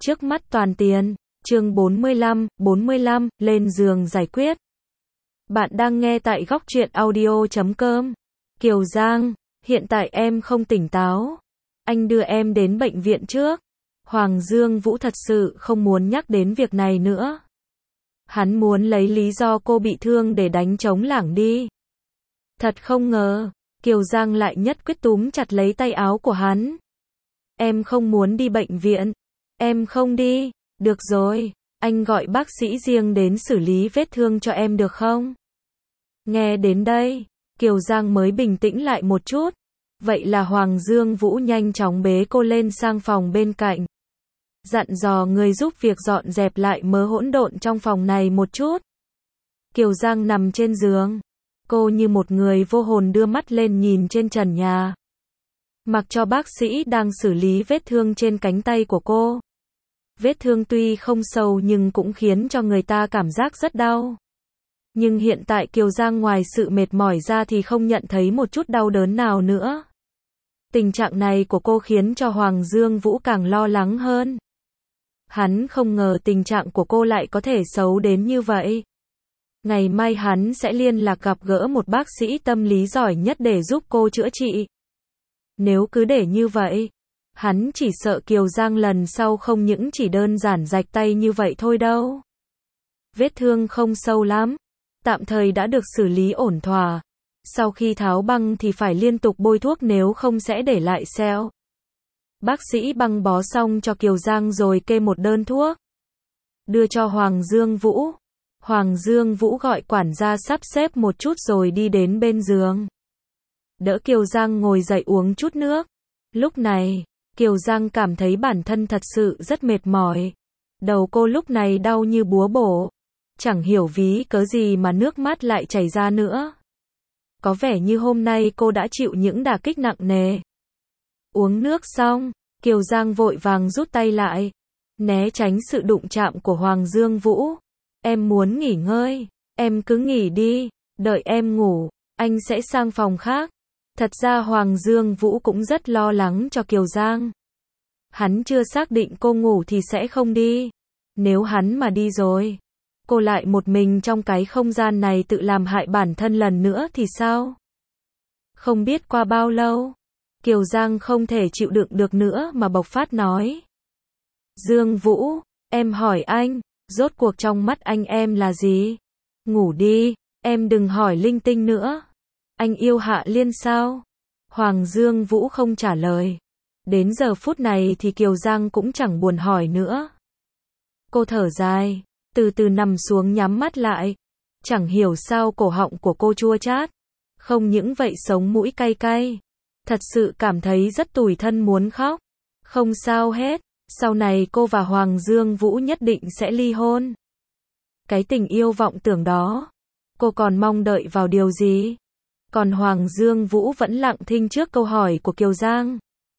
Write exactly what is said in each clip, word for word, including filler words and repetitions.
Trước mắt toàn tiền, chương bốn mươi lăm, bốn mươi lăm, lên giường giải quyết. Bạn đang nghe tại góc truyện audio chấm com. Kiều Giang, hiện tại em không tỉnh táo. Anh đưa em đến bệnh viện trước. Hoàng Dương Vũ thật sự không muốn nhắc đến việc này nữa. Hắn muốn lấy lý do cô bị thương để đánh trống lảng đi. Thật không ngờ, Kiều Giang lại nhất quyết túm chặt lấy tay áo của hắn. Em không muốn đi bệnh viện. Em không đi. Được rồi, anh gọi bác sĩ riêng đến xử lý vết thương cho em được không? Nghe đến đây, Kiều Giang mới bình tĩnh lại một chút. Vậy là Hoàng Dương Vũ nhanh chóng bế cô lên sang phòng bên cạnh. Dặn dò người giúp việc dọn dẹp lại mớ hỗn độn trong phòng này một chút. Kiều Giang nằm trên giường. Cô như một người vô hồn đưa mắt lên nhìn trên trần nhà. Mặc cho bác sĩ đang xử lý vết thương trên cánh tay của cô. Vết thương tuy không sâu nhưng cũng khiến cho người ta cảm giác rất đau. Nhưng hiện tại Kiều Giang ngoài sự mệt mỏi ra thì không nhận thấy một chút đau đớn nào nữa. Tình trạng này của cô khiến cho Hoàng Dương Vũ càng lo lắng hơn. Hắn không ngờ tình trạng của cô lại có thể xấu đến như vậy. Ngày mai hắn sẽ liên lạc gặp gỡ một bác sĩ tâm lý giỏi nhất để giúp cô chữa trị. Nếu cứ để như vậy, hắn chỉ sợ Kiều Giang lần sau không những chỉ đơn giản rạch tay như vậy thôi đâu. Vết thương không sâu lắm, tạm thời đã được xử lý ổn thỏa. Sau khi tháo băng thì phải liên tục bôi thuốc nếu không sẽ để lại sẹo. Bác sĩ băng bó xong cho Kiều Giang rồi kê một đơn thuốc. Đưa cho Hoàng Dương Vũ. Hoàng Dương Vũ gọi quản gia sắp xếp một chút rồi đi đến bên giường. Đỡ Kiều Giang ngồi dậy uống chút nước. Lúc này, Kiều Giang cảm thấy bản thân thật sự rất mệt mỏi. Đầu cô lúc này đau như búa bổ. Chẳng hiểu ví cớ gì mà nước mắt lại chảy ra nữa. Có vẻ như hôm nay cô đã chịu những đả kích nặng nề. Uống nước xong, Kiều Giang vội vàng rút tay lại, né tránh sự đụng chạm của Hoàng Dương Vũ. Em muốn nghỉ ngơi, em cứ nghỉ đi, đợi em ngủ, anh sẽ sang phòng khác. Thật ra Hoàng Dương Vũ cũng rất lo lắng cho Kiều Giang. Hắn chưa xác định cô ngủ thì sẽ không đi. Nếu hắn mà đi rồi, cô lại một mình trong cái không gian này tự làm hại bản thân lần nữa thì sao? Không biết qua bao lâu, Kiều Giang không thể chịu đựng được nữa mà bộc phát nói. Dương Vũ, em hỏi anh, rốt cuộc trong mắt anh em là gì? Ngủ đi, em đừng hỏi linh tinh nữa. Anh yêu Hạ Liên sao? Hoàng Dương Vũ không trả lời. Đến giờ phút này thì Kiều Giang cũng chẳng buồn hỏi nữa. Cô thở dài, từ từ nằm xuống nhắm mắt lại. Chẳng hiểu sao cổ họng của cô chua chát. Không những vậy sống mũi cay cay. Thật sự cảm thấy rất tủi thân muốn khóc. Không sao hết, sau này cô và Hoàng Dương Vũ nhất định sẽ ly hôn. Cái tình yêu vọng tưởng đó, cô còn mong đợi vào điều gì? Còn Hoàng Dương Vũ vẫn lặng thinh trước câu hỏi của Kiều Giang.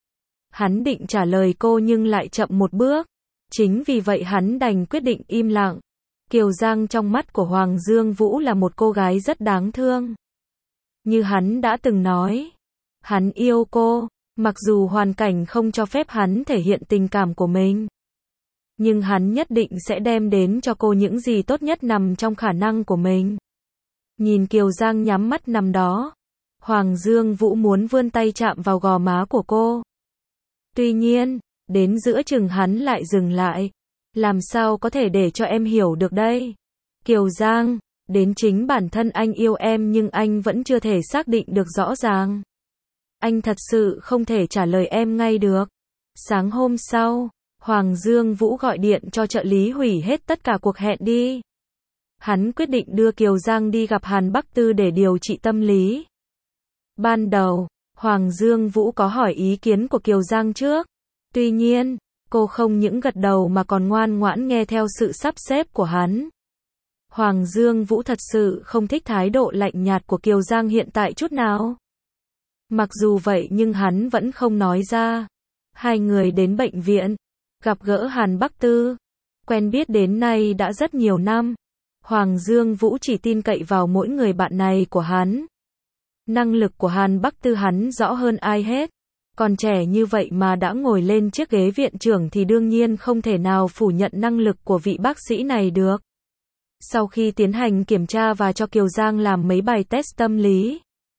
Hắn định trả lời cô nhưng lại chậm một bước. Chính vì vậy hắn đành quyết định im lặng. Kiều Giang trong mắt của Hoàng Dương Vũ là một cô gái rất đáng thương. Như hắn đã từng nói, hắn yêu cô, mặc dù hoàn cảnh không cho phép hắn thể hiện tình cảm của mình. Nhưng hắn nhất định sẽ đem đến cho cô những gì tốt nhất nằm trong khả năng của mình. Nhìn Kiều Giang nhắm mắt nằm đó, Hoàng Dương Vũ muốn vươn tay chạm vào gò má của cô. Tuy nhiên, đến giữa chừng hắn lại dừng lại. Làm sao có thể để cho em hiểu được đây? Kiều Giang, đến chính bản thân anh yêu em nhưng anh vẫn chưa thể xác định được rõ ràng. Anh thật sự không thể trả lời em ngay được. Sáng hôm sau, Hoàng Dương Vũ gọi điện cho trợ lý hủy hết tất cả cuộc hẹn đi. Hắn quyết định đưa Kiều Giang đi gặp Hàn Bắc Tư để điều trị tâm lý. Ban đầu, Hoàng Dương Vũ có hỏi ý kiến của Kiều Giang trước. Tuy nhiên, cô không những gật đầu mà còn ngoan ngoãn nghe theo sự sắp xếp của hắn. Hoàng Dương Vũ thật sự không thích thái độ lạnh nhạt của Kiều Giang hiện tại chút nào. Mặc dù vậy nhưng hắn vẫn không nói ra. Hai người đến bệnh viện, gặp gỡ Hàn Bắc Tư. Quen biết đến nay đã rất nhiều năm. Hoàng Dương Vũ chỉ tin cậy vào mỗi người bạn này của hắn. Năng lực của Hàn Bắc Tư hắn rõ hơn ai hết. Còn trẻ như vậy mà đã ngồi lên chiếc ghế viện trưởng thì đương nhiên không thể nào phủ nhận năng lực của vị bác sĩ này được. Sau khi tiến hành kiểm tra và cho Kiều Giang làm mấy bài test tâm lý,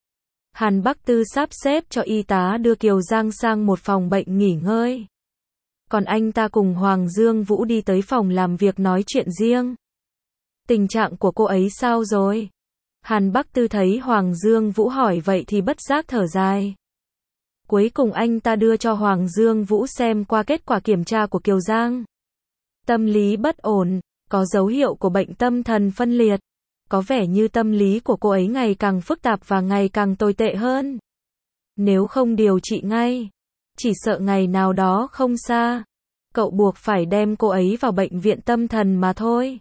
Hàn Bắc Tư sắp xếp cho y tá đưa Kiều Giang sang một phòng bệnh nghỉ ngơi. Còn anh ta cùng Hoàng Dương Vũ đi tới phòng làm việc nói chuyện riêng. Tình trạng của cô ấy sao rồi? Hàn Bắc Tư thấy Hoàng Dương Vũ hỏi vậy thì bất giác thở dài. Cuối cùng anh ta đưa cho Hoàng Dương Vũ xem qua kết quả kiểm tra của Kiều Giang. Tâm lý bất ổn, có dấu hiệu của bệnh tâm thần phân liệt. Có vẻ như tâm lý của cô ấy ngày càng phức tạp và ngày càng tồi tệ hơn. Nếu không điều trị ngay, chỉ sợ ngày nào đó không xa, cậu buộc phải đem cô ấy vào bệnh viện tâm thần mà thôi.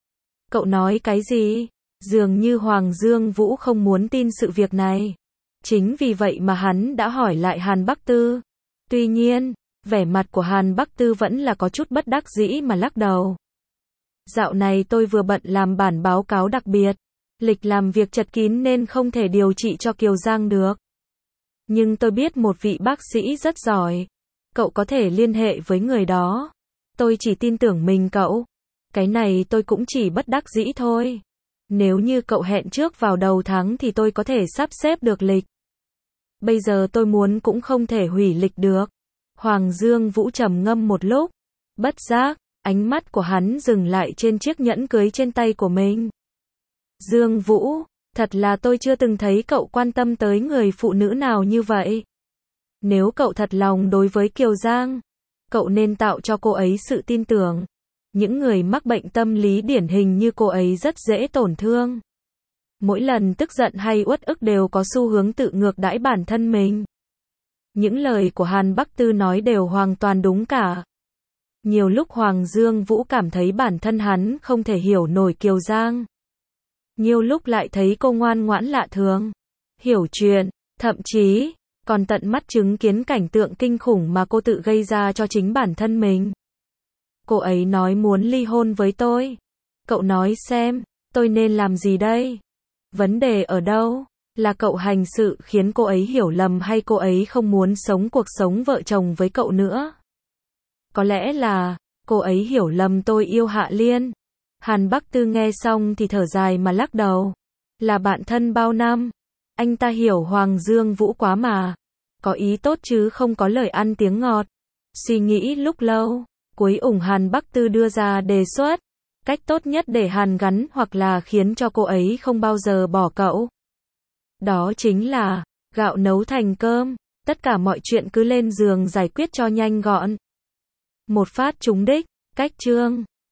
Cậu nói cái gì? Dường như Hoàng Dương Vũ không muốn tin sự việc này. Chính vì vậy mà hắn đã hỏi lại Hàn Bắc Tư. Tuy nhiên, vẻ mặt của Hàn Bắc Tư vẫn là có chút bất đắc dĩ mà lắc đầu. Dạo này tôi vừa bận làm bản báo cáo đặc biệt, lịch làm việc chật kín nên không thể điều trị cho Kiều Giang được. Nhưng tôi biết một vị bác sĩ rất giỏi. Cậu có thể liên hệ với người đó. Tôi chỉ tin tưởng mình cậu. Cái này tôi cũng chỉ bất đắc dĩ thôi. Nếu như cậu hẹn trước vào đầu tháng thì tôi có thể sắp xếp được lịch. Bây giờ tôi muốn cũng không thể hủy lịch được. Hoàng Dương Vũ trầm ngâm một lúc. Bất giác, ánh mắt của hắn dừng lại trên chiếc nhẫn cưới trên tay của mình. Dương Vũ, thật là tôi chưa từng thấy cậu quan tâm tới người phụ nữ nào như vậy. Nếu cậu thật lòng đối với Kiều Giang, cậu nên tạo cho cô ấy sự tin tưởng. Những người mắc bệnh tâm lý điển hình như cô ấy rất dễ tổn thương. Mỗi lần tức giận hay uất ức đều có xu hướng tự ngược đãi bản thân mình. Những lời của Hàn Bắc Tư nói đều hoàn toàn đúng cả. Nhiều lúc Hoàng Dương Vũ cảm thấy bản thân hắn không thể hiểu nổi Kiều Giang. Nhiều lúc lại thấy cô ngoan ngoãn lạ thường, hiểu chuyện, thậm chí còn tận mắt chứng kiến cảnh tượng kinh khủng mà cô tự gây ra cho chính bản thân mình. Cô ấy nói muốn ly hôn với tôi. Cậu nói xem, tôi nên làm gì đây? Vấn đề ở đâu? Là cậu hành sự khiến cô ấy hiểu lầm hay cô ấy không muốn sống cuộc sống vợ chồng với cậu nữa? Có lẽ là cô ấy hiểu lầm tôi yêu Hạ Liên. Hàn Bắc Tư nghe xong thì thở dài mà lắc đầu. Là bạn thân bao năm, anh ta hiểu Hoàng Dương Vũ quá mà. Có ý tốt chứ không có lời ăn tiếng ngọt. Suy nghĩ lúc lâu, cuối cùng Hàn Bắc Tư đưa ra đề xuất. Cách tốt nhất để hàn gắn hoặc là khiến cho cô ấy không bao giờ bỏ cậu. Đó chính là gạo nấu thành cơm. Tất cả mọi chuyện cứ lên giường giải quyết cho nhanh gọn. Một phát trúng đích. Cách chương